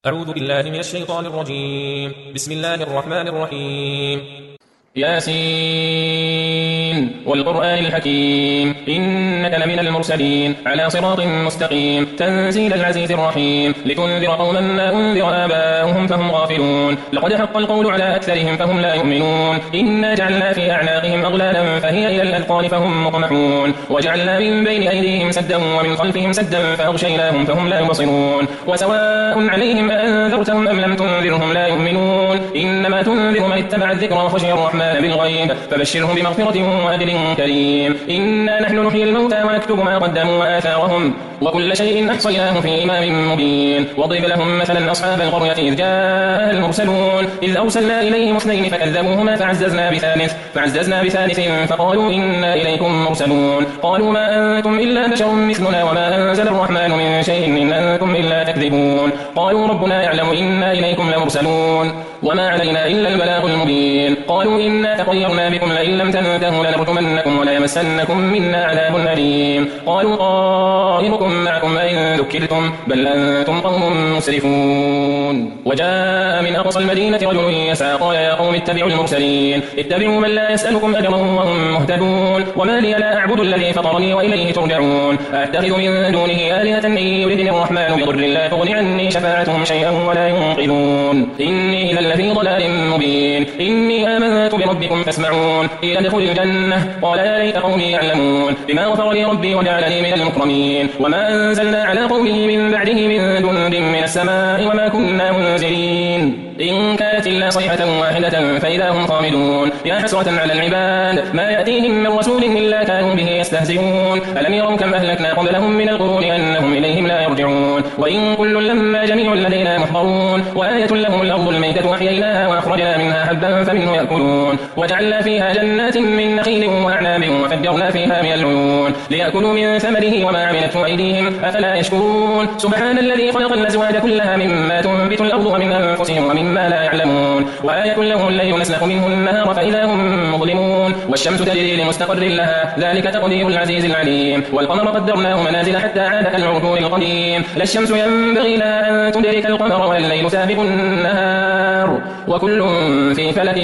أعوذ بالله من الشيطان الرجيم. بسم الله الرحمن الرحيم. ياسين والقرآن الحكيم إنك لمن المرسلين على صراط مستقيم تنزيل العزيز الرحيم لتنذر قوما ما أنذر آباؤهم فهم غافلون لقد حق القول على أكثرهم فهم لا يؤمنون إنا جعلنا في أعناقهم أغلالا فهي إلى الأذقان فهم مقمحون وجعلنا من بين أيديهم سدا ومن خلفهم سدا فأغشيناهم فهم لا يبصرون وسواء عليهم أنذرتهم أم لم تنذرهم لا يؤمنون إنما تنذر من اتبع الذكر وخشي الرحمن بالغيب فبشرهم بمغفرة وأجر كريم إنا نحن نحيي الموتى ونكتب ما قدموا وآثارهم وكل شيء أحصيناه في إمام مبين واضرب لهم مثلا أصحاب القرية إذ جاء المرسلون إذ أرسلنا إليهم اثنين فكذبوهما فعززنا بثالث فقالوا إنا إليكم مرسلون قالوا ما أنتم إلا بشر مثلنا وما أنزل الرحمن من شيء إن أنتم إلا تكذبون قالوا ربنا يعلم إنا إليكم لمرسلون وما علينا إلا البلاغ المبين قالوا إنا تطيرنا بكم لئن لم تنتهوا لنرجمنكم وليمسنكم منا عذاب أليم قالوا طائركم معكم أئن ذكرتم بل أنتم قوم مسرفون وجاء من أقصى المدينة رجل يسعى قال يا قوم اتبعوا المرسلين اتبعوا من لا يسألكم أجرا وهم مهتدون وما لي لا أعبد الذي فطرني وإليه ترجعون أتخذ من دونه آلهة إن يردني الرحمن بضر لا تغني عني شفاعتهم شيئا ولا ينقذون إني إذا لفي ضلال مبين إني آمنت بربكم فاسمعون قيل ادخل الجنة قال يا ليت قومي يعلمون بما غفر لي ربي وجعلني من المكرمين وما أنزلنا على قومه من بعده من جند من السماء وما كنا منزلين إن كانت إلا صيحة واحدة فإذا هم خامدون يا حسرة على العباد ما يأتيهم من رسول إلا كانوا به يستهزئون ألم يروا كم أهلكنا قبلهم من القرون أنهم إليهم لا يرجعون وإن كل لما جميع لدينا محضرون وآية لهم الأرض الميتة أحييناها وأخرجنا منها حبا فمنه يأكلون وجعلنا فيها جنات من نخيل وأعناب وفجرنا فيها من العيون ليأكلوا من ثمره وما عملته أيديهم أفلا يشكرون سبحان الذي خلق الأزواج كلها مما تنبت الأرض ومن أنفسهم ومما لا يعلمون وآية لهم الليل نسلخ منه النهار فإذا هم مظلمون والشمس تجري لمستقر لها ذلك تقدير العزيز العليم والقمر قدرناه منازل حتى عاد كالعرجون القديم لا الشمس ينبغي لها أن تدرك القمر ولا الليل سابق النهار وكل في فلك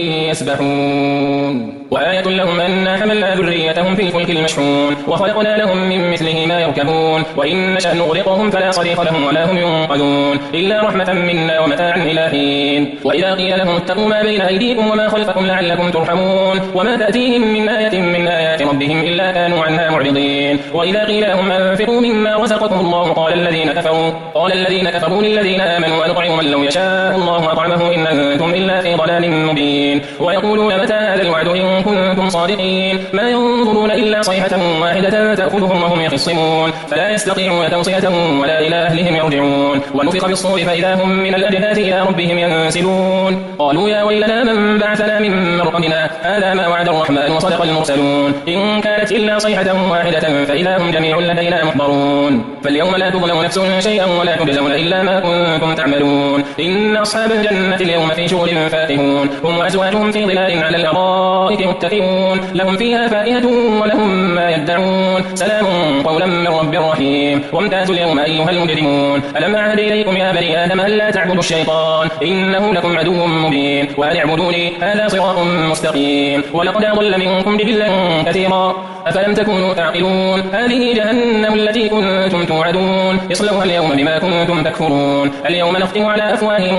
يسبحون وآية لهم أنا حملنا ذريتهم في الفلك المشحون وخلقنا لهم من مثله ما يركبون وإن نشأ نغرقهم فلا صريخ لهم ولا هم ينقذون إلا رحمة منا ومتاعا إلى حين وإذا قيل لهم اتقوا ما بين أيديكم وما خلفكم لعلكم ترحمون وما تأتيهم من آية من آيات ربهم إلا كانوا عنها معرضين وإذا قيل لهم أنفقوا مما رزقكم الله قال الذين كفروا للذين آمنوا أنطعم من لو يشاء الله أطعمه إن أنتم إلا في ضلال مبين ويقولون متى هذا الوعد إن كنتم صادقين ما ينظرون إلا صيحة واحدة تأخذهم وهم يخصمون فلا يستطيعون توصية ولا إلى أهلهم يرجعون ونفخ بالصور فإذا هم من الأجداث إلى ربهم ينسلون قالوا يا ويلنا من بعثنا من مرقدنا هذا ما وعد الرحمن وصدق المرسلون إن كانت إلا صيحة واحدة فإذا هم جميع لدينا محضرون فاليوم لا تظلم نفس شيئا ولا تجزون إلا ما كنتم تعملون إن أصحاب الجنة اليوم في شغل فاكهون هم وأزواجهم في ظلال على الأرائك متكئون لهم فيها فاكهة ولهم ما يدعون سلام قولا من رب رحيم وامتازوا اليوم أيها المجرمون ألم أعهد إليكم يا بني آدم ألا تعبدوا الشيطان إنه لكم عدو مبين وأن اعبدوني هذا صراط مستقيم ولقد أضل منكم جبلا كثيرا أفلم تكونوا تعقلون هذه جهنم التي كنتم توعدون اصلوها اليوم بما كنتم تكفرون اليوم نختم على أفواههم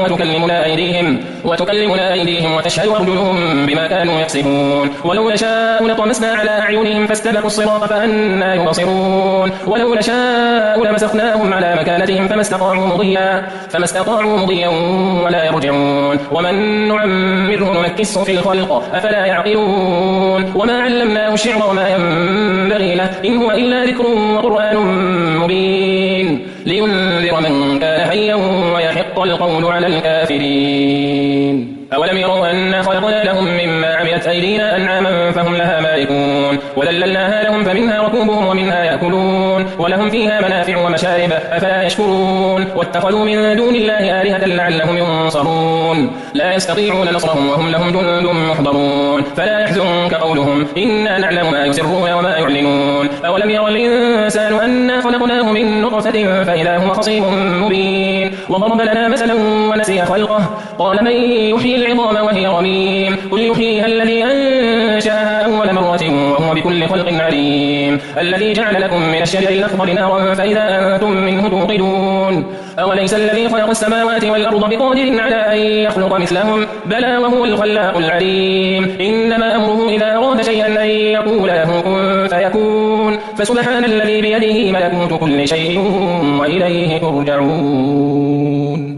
وتكلمنا أيديهم وتشهد أرجلهم بما كانوا يكسبون ولو نشاء لطمسنا على أعينهم فاستبقوا الصراط فأنى يبصرون ولو نشاء لمسخناهم على مكانتهم فما استطاعوا مضيا ولا يرجعون ومن نعمره نمكسه في الخلق أفلا يعقلون وما علمناه الشعر وما ينبغي له إن هو إلا ذكر وقرآن مبين لينذر من كان حيا ويحق القول على الكافرين أولم يروا أنا خلقنا لهم مما عملت أيدينا أنعاما فهم لها مالكون يعلمون وذللناها لهم فمنها ركوبهم ومنها يأكلون ولهم فيها منافع ومشارب أفلا يشكرون واتخذوا من دون الله آلهة لعلهم ينصرون لا يستطيعون نصرهم وهم لهم جند محضرون فلا يحزنك قولهم إنا نعلم ما يسرون وما يعلنون أولم يرى الإنسان أنا خلقناه من نطفة فإذا هو خصيم مبين وضرب لنا مثلا ونسي خلقه قال من يحيي العظام وهي رميم قل يحييها الذي أنشأها أول مرة وهو بكل خلق عليم الذي جعل لكم من الشجر الأخضر نارا فإذا أنتم منه توقدون أوليس الذي خلق السماوات والأرض بقادر على أن يخلق مثلهم بلى وهو الخلاق العليم إنما أمره إذا أراد شيئا أن يقول له كن فيكون فسبحان الذي بيده ملكوت كل شيء وإليه ترجعون